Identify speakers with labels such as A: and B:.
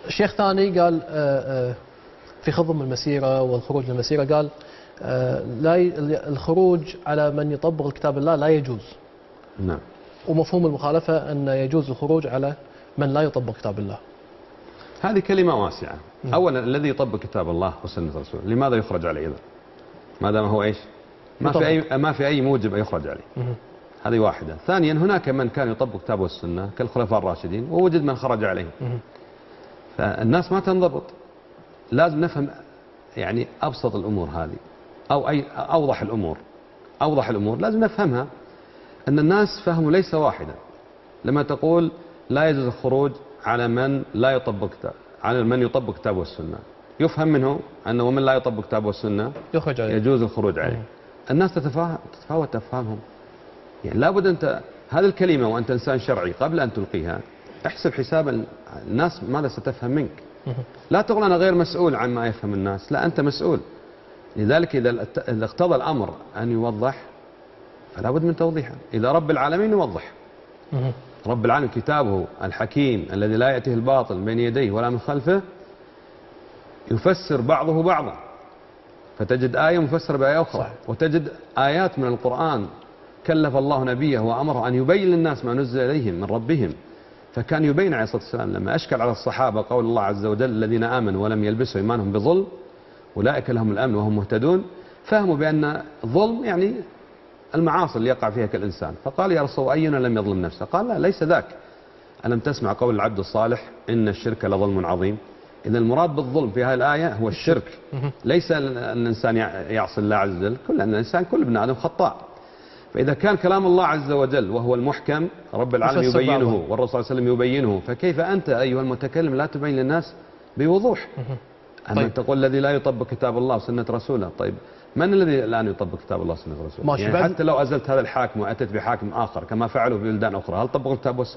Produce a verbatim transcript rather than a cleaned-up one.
A: شيخ ثاني قال في خضم المسيرة والخروج من المسيرة، قال لا الخروج على من يطبق كتاب الله لا يجوز.
B: نعم.
A: ومفهوم المخالفة أن يجوز الخروج على من لا يطبق كتاب الله.
B: هذه كلمة واسعة. م. أولا الذي يطبق كتاب الله وسنة رسوله لماذا يخرج عليه إذا؟ ما دام هو إيش؟ ما في أي ما في أي موجب يخرج عليه. م. هذه واحدة. ثانيا هناك من كان يطبق كتاب والسنة كالخلفاء الراشدين ووجد من خرج عليه. م. فالناس ما تنضبط. لازم نفهم يعني أبسط الأمور هذه أو أي أوضح الأمور. أوضح الأمور لازم نفهمها أن الناس فهموا ليس واحدا. لما تقول لا يجوز الخروج على من لا يطبق كتاب على من يطبق كتاب والسنة، يفهم منه أنه من لا يطبق كتاب والسنة
A: يخرج عليه.
B: يجوز الخروج عليه. الناس تتفاهم تتفاوت أفهامهم. يعني لابد أنت هذه الكلمة وأنت إنسان شرعي قبل أن تلقيها احسب حساب الناس ماذا ستفهم منك. لا تقول أنا غير مسؤول عن ما يفهم الناس، لا أنت مسؤول. لذلك إذا اقتضى الأمر أن يوضح فلا بد من توضيحه. إذا رب العالمين يوضح، رب العالمين كتابه الحكيم الذي لا يأتيه الباطل بين يديه ولا من خلفه يفسر بعضه بعضا، فتجد آية مفسرة بآية أخرى. صحيح. وتجد آيات من القرآن كلف الله نبيه وأمره أن يبين للناس ما نزل إليهم من ربهم، فكان يبين عليه الصلاة والسلام. لما أشكل على الصحابة قول الله عز وجل الذين آمنوا ولم يلبسوا إيمانهم بظلم أولئك لهم الأمن وهم مهتدون، فهموا بأن الظلم يعني المعاصي اللي يقع فيها كالإنسان. فقال يا رسول الله أينا لم يظلم نفسه؟ قال لا ليس ذاك. ألم تسمع قول العبد الصالح إن الشرك لظلم عظيم؟ إذا المراد بالظلم في هذه الآية هو الشرك، ليس أن الإنسان يعصي الله عز وجل. كل أن الإنسان كل ابن آدم خطاء. فإذا كان كلام الله عز وجل وهو المحكم رب العالمين يبينه والرسول صلى الله عليه وسلم يبينه، فكيف أنت أيها المتكلم لا تبين للناس بوضوح؟ أما طيب. تقول الذي لا يطبق كتاب الله وسنة رسوله. طيب من الذي الآن يطبق كتاب الله وسنة رسوله؟ يعني حتى لو أزلت هذا الحاكم وأتت بحاكم آخر كما فعلوا في بلدان أخرى، هل طبقوا الكتاب والسنة؟